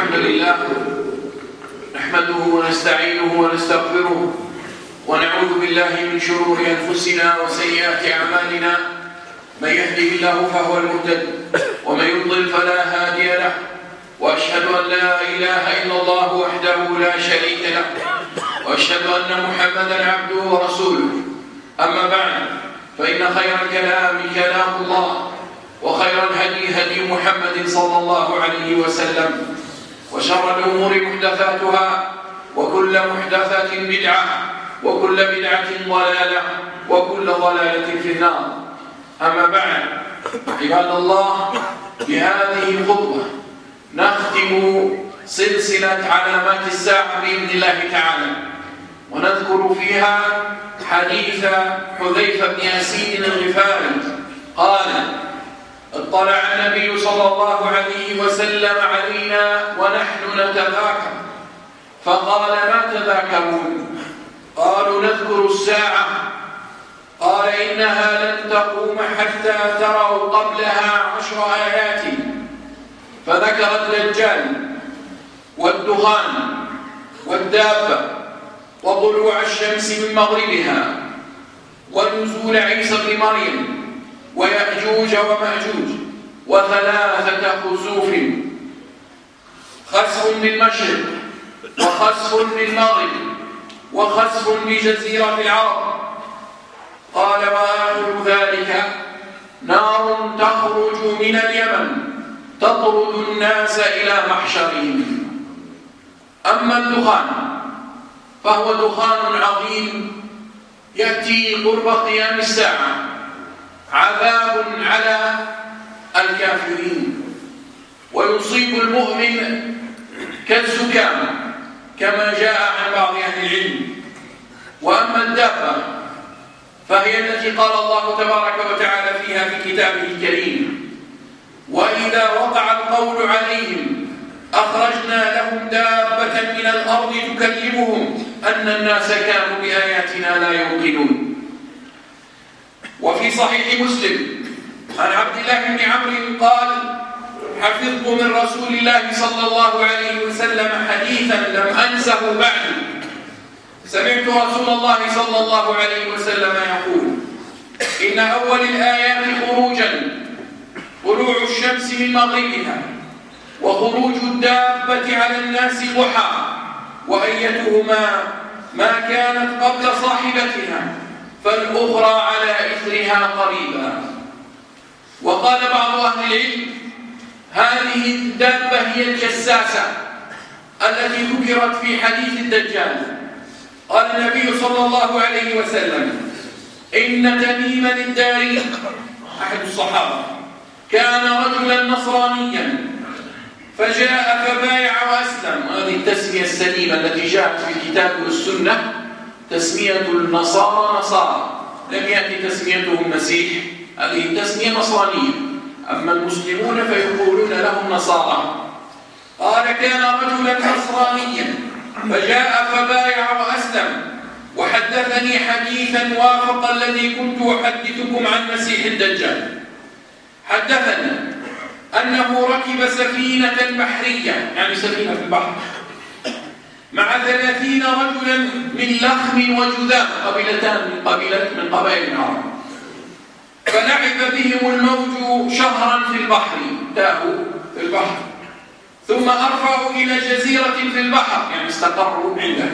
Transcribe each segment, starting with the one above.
الحمد لله نحمده ونستعينه ونستغفره ونعوذ بالله من شرور أنفسنا وسيئات أعمالنا. من يهده الله فهو المهتد ومن يضلل فلا هادي له، وأشهد أن لا إله إلا الله وحده لا شريك له، وأشهد أن محمدا عبده ورسوله. أما بعد، فإن خير الكلام كلام الله، وخير الهدي هدي محمد صلى الله عليه وسلم، وشر الأمور محدثاتها، وكل محدثة بدعة، وكل بدعة ضلالة، وكل ضلالة في النار. أما بعد، عباد الله، بهذه الخطبة نختم سلسلة علامات الساعة بإذن الله تعالى، ونذكر فيها حديث حذيفة بن أسيد الغفاري قال: اطلع النبي صلى الله عليه وسلم علينا ونحن نتذاكر، فقال: ما تذاكرون؟ قالوا: نذكر الساعة. قال: إنها لن تقوم حتى تروا قبلها 10 آيات. فذكر الدجال والدخان والدابة وطلوع الشمس من مغربها ونزول عيسى بن مريم ويأجوج ومأجوج وثلاثة خسوف: خسف بالمشرق، وخسف بالمغرب، وخسف بجزيرة العرب. قال: وآخر ذلك نار تخرج من اليمن تطرد الناس إلى محشرهم. أما الدخان فهو دخان عظيم يأتي قرب قيام الساعة، عذاب على الكافرين، ويصيب المؤمن كالزكام كما جاء عن بعض أهل العلم. وأما الدابة فهي التي قال الله تبارك وتعالى فيها في كتابه الكريم: وإذا وقع القول عليهم أخرجنا لهم دابة من الأرض تكلمهم أن الناس كانوا بآياتنا لا يوقنون. وفي صحيح مسلم عن عبد الله بن عمرو قال: حفظت من رسول الله صلى الله عليه وسلم حديثا لم أنسه بعد. سمعت رسول الله صلى الله عليه وسلم يقول: إن أول الآيات خروجا طلوع الشمس من مغربها، وخروج الدابة على الناس ضحى، وأيتهما ما كانت قبل صاحبتها فالأخرى على إثرها قريبا. وقال بعض أهل العلم: هذه الدابة هي الجساسة التي ذكرت في حديث الدجال. قال النبي صلى الله عليه وسلم: إن تميم الداري أحد الصحابة كان رجلا نصرانيا فجاء فبايع وأسلم. هذه التسمية السليمة التي جاءت في الكتاب والسنة، تسمية النصارى نصارى، لم يأتي تسميتهم مسيح، هذه تسمية نصرانية. أما المسلمون فيقولون لهم نصارى. قال: كان رجلا نصرانيا فجاء فبايع وأسلم، وحدثني حديثا وافق الذي كنت أحدثكم عن مسيح الدجال. حدثني أنه ركب سفينة بحرية، يعني سفينة في البحر، مع 30 رجلا من لخم وجذام، قبيلتان من قبائل العرب، فلعب بهم الموج شهرا في البحر، تاهوا في البحر، ثم أرفعوا إلى جزيرة في البحر، يعني استقروا عنده،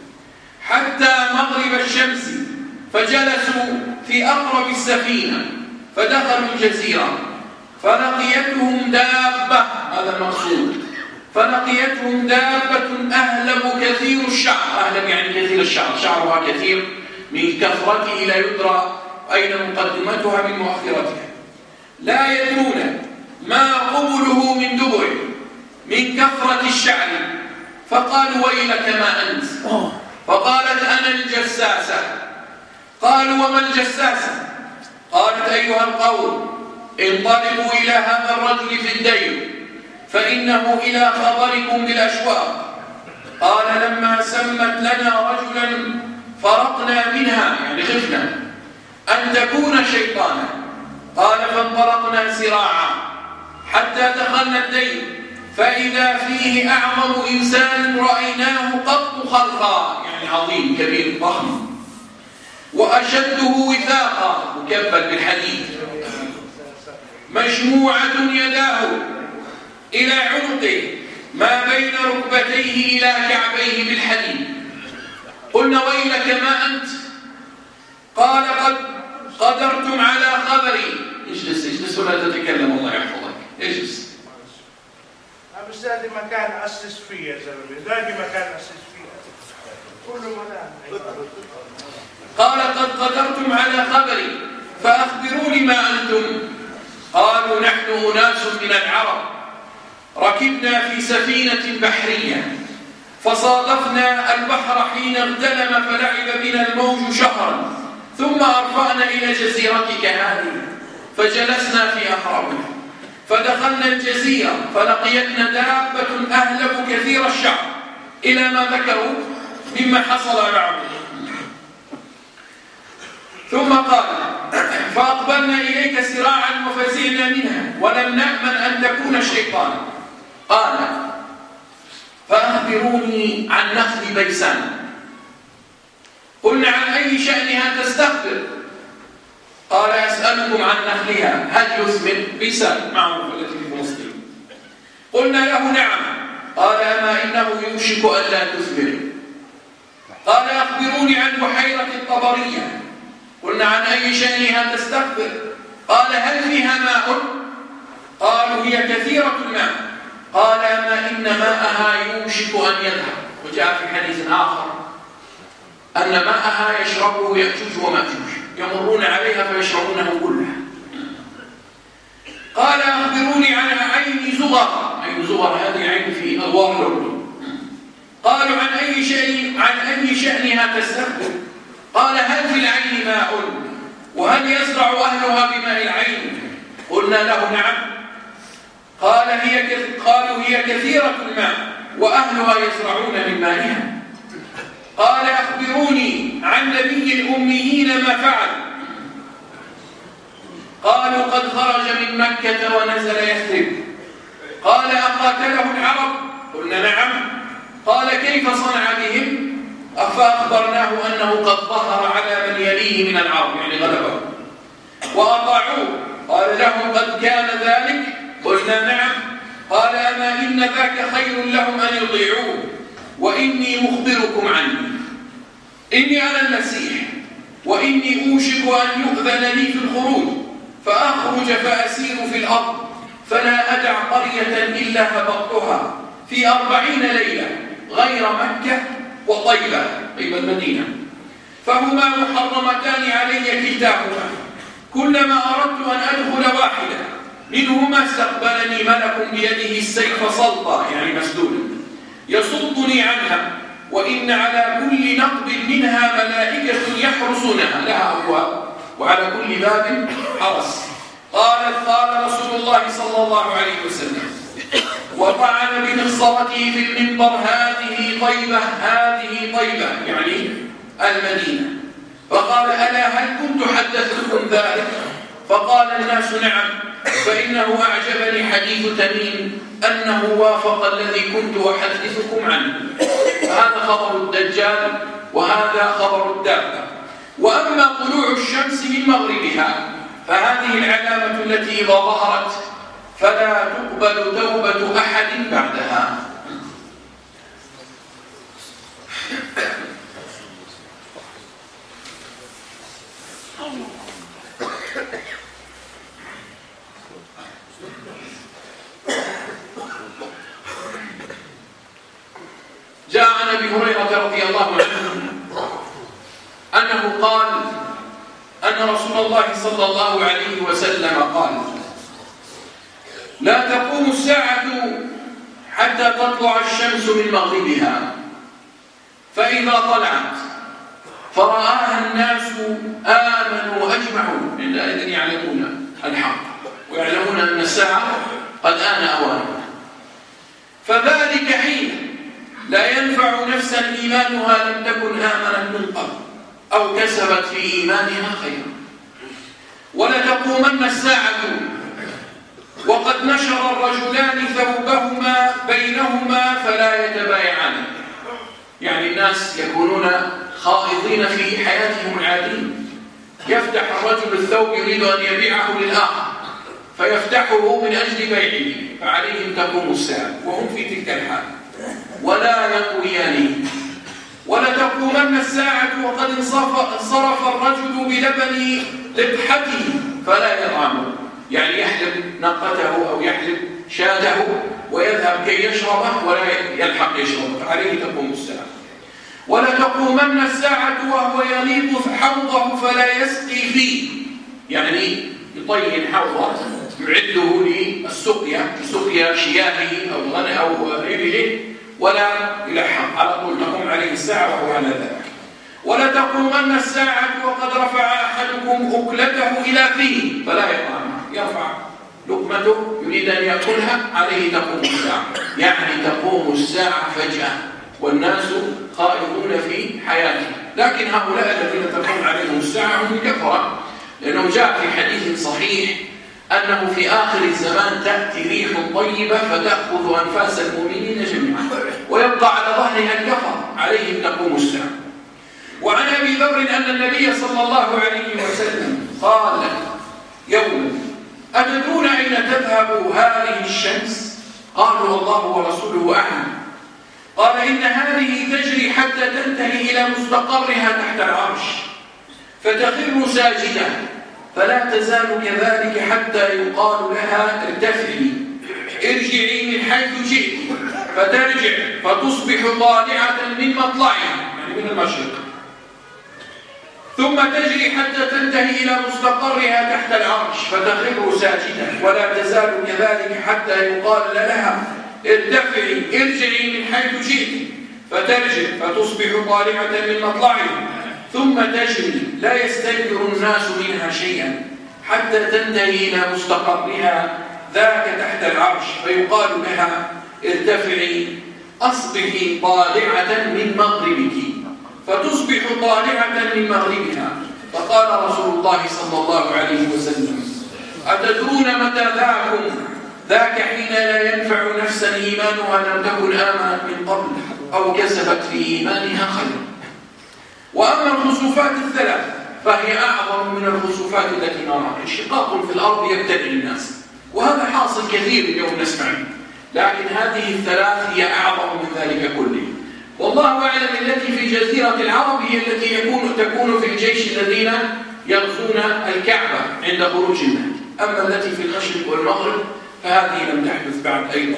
حتى مغرب الشمس، فجلسوا في أقرب السفينة، فدخلوا الجزيرة، فلقيتهم دابة، هذا المقصود، فلقيتهم دابة أهلب كثير الشعر، أهلب يعني كثير الشعر، شعرها كثير من كثرته لا يدرى أين مقدمتها من مؤخرتها، لا يدرون ما قبله من دبره من كثرة الشعر. فقالوا: ويلك ما أنت؟ فقالت: أنا الجساسة. قالوا: وما الجساسة؟ قالت: أيها القوم، انطلقوا إلى هذا الرجل في الدير، فإنه إلى خبركم بالأشواق. قال: لما سمت لنا رجلا فرقنا منها، يعني خفنا أن تكون شيطانا. قال: فانطلقنا سراعا حتى دخلنا الدير، فإذا فيه أعظم إنسان رأيناه قط خلقا، يعني عظيم كبير ضخم، وأشده وثاقا، مكبل بالحديد، مجموعة يداه إلى عنقه ما بين ركبتيه إلى كعبيه بالحديد. قلنا ويلك ما أنت؟ قال قد قدرتم على خبري. اجلس ولا تتكلم، الله يحفظك، اجلس. بس هذه مكان أسس فيه يا زلمة، ذاك مكان أسس فيه كل مكان. قال قد قدرتم على خبري فأخبروني ما أنتم. قالوا نحن أناس من العرب ركبنا في سفينة بحرية فصادفنا البحر حين اغتلم فلعب بنا الموج شهرا، ثم أرفعنا إلى جزيرتك هذه فجلسنا في أحرامها، فدخلنا الجزيرة فلقيتنا دابة أهلب كثير الشعر إلى ما ذكروا مما حصل معهم. ثم قال فأقبلنا إليك سراعا وفزعنا منها ولم نأمن أن تكون شيطانا. قال فأخبروني عن نخل بيسان. قلنا عن أي شأنها تستخبر؟ قال أسألكم عن نخلها هل يثمر؟ بيسان معروف التي في فلسطين. قلنا له نعم. قال أما إنه يوشك ألا تثمر. قال أخبروني عن بحيرة الطبرية. قلنا عن أي شأنها تستخبر؟ قال هل فيها ماء؟ قالوا هي كثيرة الماء. قال أما إن ماءها يوشك أن يذهب. وجاء في حديث آخر أن ماءها يشربه يأجوج ومأجوج، يمرون عليها فيشربونه كلها. قال أخبروني عن عين زغر. عين زغر هذه عين في أدوار الأردن. قالوا عن أي شأنها تستخبر؟ قال هل في العين ماء؟ وهل يزرع أهلها بماء العين؟ قلنا له نعم. قالوا هي كثيرة الماء وأهلها يزرعون من مائها. قال أخبروني عن نبي الأميين ما فعل. قالوا قد خرج من مكة ونزل يثرب. قال أقاتله العرب؟ قلنا نعم. قال كيف صنع بهم؟ فأخبرناه أنه قد ظهر على من يليه من العرب، يعني غلبه وأطاعوه. قال لهم قد كان ذلك؟ قلنا نعم. قال أما إن ذاك خير لهم أن يطيعوه. وإني مخبركم عني، إني أنا المسيح، وإني أوشك أن يؤذن لي في الخروج فأخرج فأسير في الأرض فلا أدع قرية إلا هبطتها في 40 ليلة غير مكة وطيبة، طيبة المدينة، فهما محرمتان علي كلتاهما. كلما أردت أن أدخل واحدة منهما استقبلني ملك بيده السيف سلطة، يعني مسدودا، يصدني عنها، وإن على كل نقب منها ملائكة يحرسونها، لها أبواب وعلى كل باب حرس. قال رسول الله صلى الله عليه وسلم وطعن بمخصرته في المنبر هذه طيبة يعني المدينة. فقال ألا هل كنت حدثتكم ذلك؟ فقال الناس نعم، فإنه أعجبني حديث تميم أنه وافق الذي كنت أحدثكم عنه. هذا خبر الدجال وهذا خبر الدابة. وأما طلوع الشمس من مغربها فهذه العلامة التي إذا ظهرت فلا تقبل توبة أحد بعدها. جاء عن أبي هريرة رضي الله عنه أنه قال أن رسول الله صلى الله عليه وسلم قال لا تقوم الساعة حتى تطلع الشمس من مغربها، فإذا طلعت فرآها الناس آمنوا أجمعون، عندئذ يعلمون الحق ويعلمون أن الساعة قد آن أوانها. فذلك حين لا ينفع نفسا إيمانها لم تكن آمنت من قبل أو كسبت في إيمانها خيرا. ولتقومن الساعة وقد نشر الرجلان ثوبهما بينهما فلا يتبايعان. يعني الناس يكونون خائضين في حياتهم العادية، يفتح الرجل الثوب يريد أن يبيعه للآخر فيفتحه من أجل بيعه، فعليهم تقوم الساعة وهم في تلك الحال ولا يقويان. ولتقومن الساعة وقد انصرف الرجل بلبن لبحته فلا يطعمه، يعني يحلب ناقته أو يحلب شاته ويذهب كي يشربه ولا يلحق يشربه، فعليه تقوم الساعة. ولتقومن الساعة وهو يليق حوضه فلا يسقي فيه، يعني يطين حوضه يعده للسقيا سقيا شياهه أو غنى أو إبله ولا يلحق، على طول تقوم عليه الساعة وهو على ذلك. ولتقومن الساعة وقد رفع أحدكم أكلته إلى فيه فلا يطعمها، يرفع لقمته يريد أن يأكلها، عليه تقوم الساعة. يعني تقوم الساعة فجأة والناس خائضون في حياتهم. لكن هؤلاء الذين تقوم عليهم الساعة هم الكفرة، لأنه جاء في حديث صحيح أنه في آخر الزمان تأتي ريح طيبة فتأخذ أنفاس المؤمنين جميعا ويبقى على ظهرها الكفر، عليهم تقوم الساعة. وعن أبي ذر أن النبي صلى الله عليه وسلم قال يوما: أتدرون أين تذهب هذه الشمس؟ قالوا: الله ورسوله أعلم. قال: إن هذه تجري حتى تنتهي إلى مستقرها تحت العرش فتخر ساجدة، فلا تزال كذلك حتى يقال لها: ارتفعي، ارجعي من حيث جئت، فترجع فتصبح طالعة من مطلعها، يعني من المشرق، ثم تجري حتى تنتهي إلى مستقرها تحت العرش فتخر ساجدة، ولا تزال كذلك حتى يقال لها: ارتفعي، ارجعي من حيث جئت، فترجع فتصبح طالعة من مطلعها، ثم تجري لا يستنكر الناس منها شيئا حتى تنتهي إلى مستقرها ذاك تحت العرش، فيقال لها: ارتفعي، أصبحي طالعة من مغربك، فتصبح طالعة من مغربها. فقال رسول الله صلى الله عليه وسلم: أتدرون متى ذاكم؟ ذاك حين لا ينفع نفسا إيمانها لم تكن آمنت من قبل أو كسبت في إيمانها خيرا. وأما الخسوفات الثلاث فهي أعظم من الخسوفات التي نراها، انشقاق في الأرض يبتلع الناس، وهذا حاصل كثير اليوم نسمع، لكن هذه الثلاث هي أعظم من ذلك كله. والله أعلم التي في جزيرة العرب هي التي تكون في الجيش الذين يغزون الكعبة عند خروج المهدي، أما التي في المشرق والمغرب فهذه لم تحدث بعد أيضا.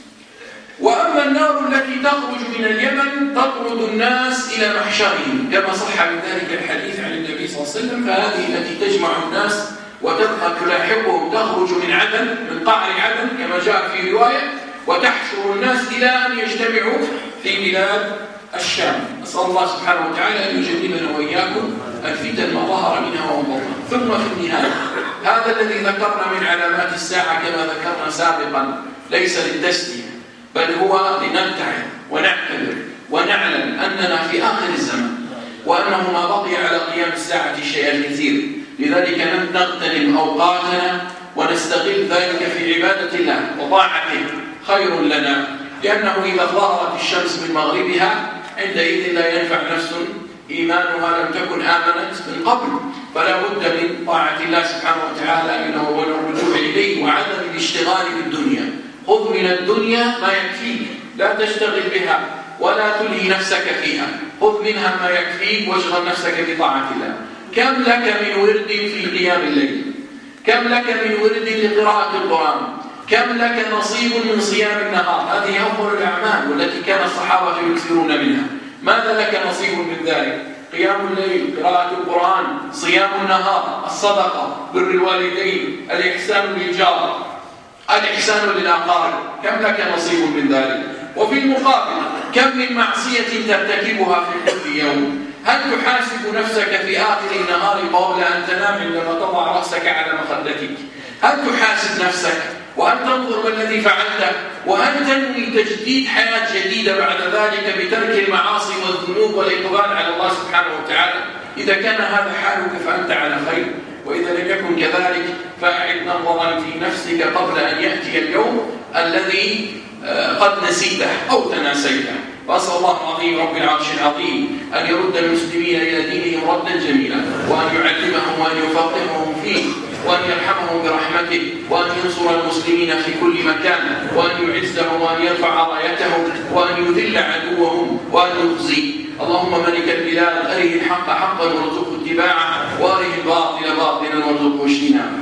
وأما النار التي تخرج من اليمن تطرد الناس إلى محشرهم كما صح من ذلك الحديث عن النبي صلى الله عليه وسلم، فهذه التي تجمع الناس وتبقى تلاحقهم تخرج من عدن، من قعر عدن كما جاء في رواية، وتحشر الناس إلى أن يجتمعوا في بلاد الشام. نسأل الله سبحانه وتعالى أن يجنبنا وإياكم الفتن ما ظهر منها وما بطن. ثم في النهاية هذا الذي ذكرنا من علامات الساعة كما ذكرنا سابقا ليس للتسلية، بل هو لنبتعد ونعتبر ونعلم أننا في آخر الزمان، وأنه ما بقي على قيام الساعة شيء كثير، لذلك نغتنم أوقاتنا ونستغل ذلك في عبادة الله وطاعته خير لنا، لأنه إذا ظهرت الشمس من مغربها عندئذ لا ينفع نفس إيمانها لم تكن آمنت من قبل، فلا بد من طاعة الله سبحانه وتعالى والرجوع إليه وعدم الاشتغال بالدنيا. خذ من الدنيا ما يكفيك، لا تشتغل بها ولا تلهي نفسك فيها، خذ منها ما يكفيك واشغل نفسك بطاعة الله. كم لك من ورد في قيام الليل، كم لك من ورد لقراءة القرآن، كم لك نصيب من صيام النهار، هذه أفضل الأعمال والتي كان الصحابة يكثرون منها. ماذا لك نصيب من ذلك؟ قيام الليل، قراءة القرآن، صيام النهار، الصدقة، بر الوالدين، الإحسان للجار، الإحسان للأقارب، كم لك نصيب من ذلك؟ وفي المقابل كم من معصية ترتكبها في كل يوم؟ هل تحاسب نفسك في آخر النهار قبل أن تنام عندما تضع رأسك على مخدتك؟ هل تحاسب نفسك وأن تنظر ما الذي فعلته، وأن تنوي تجديد حياة جديدة بعد ذلك بترك المعاصي والذنوب والإقبال على الله سبحانه وتعالى؟ إذا كان هذا حالك فأنت على خير، وإذا لم يكن كذلك فأعد نظرا في نفسك قبل أن يأتي اليوم الذي قد نسيته أو تناسيته. وأسأل الله العظيم رب العرش العظيم أن يرد المسلمين إلى دينهم ردا جميلا، وأن يعلمهم وأن يفقههم فيه، وأن يرحمهم برحمته، وأن ينصر المسلمين في كل مكان، وأن يعزهم وأن يرفع رايتهم، وأن يذل عدوهم وأن يخزي. اللهم ملك البلاد أره الحق حقا وارزقه اتباعه، وأره الباطل باطلا وارزقه اجتنابه.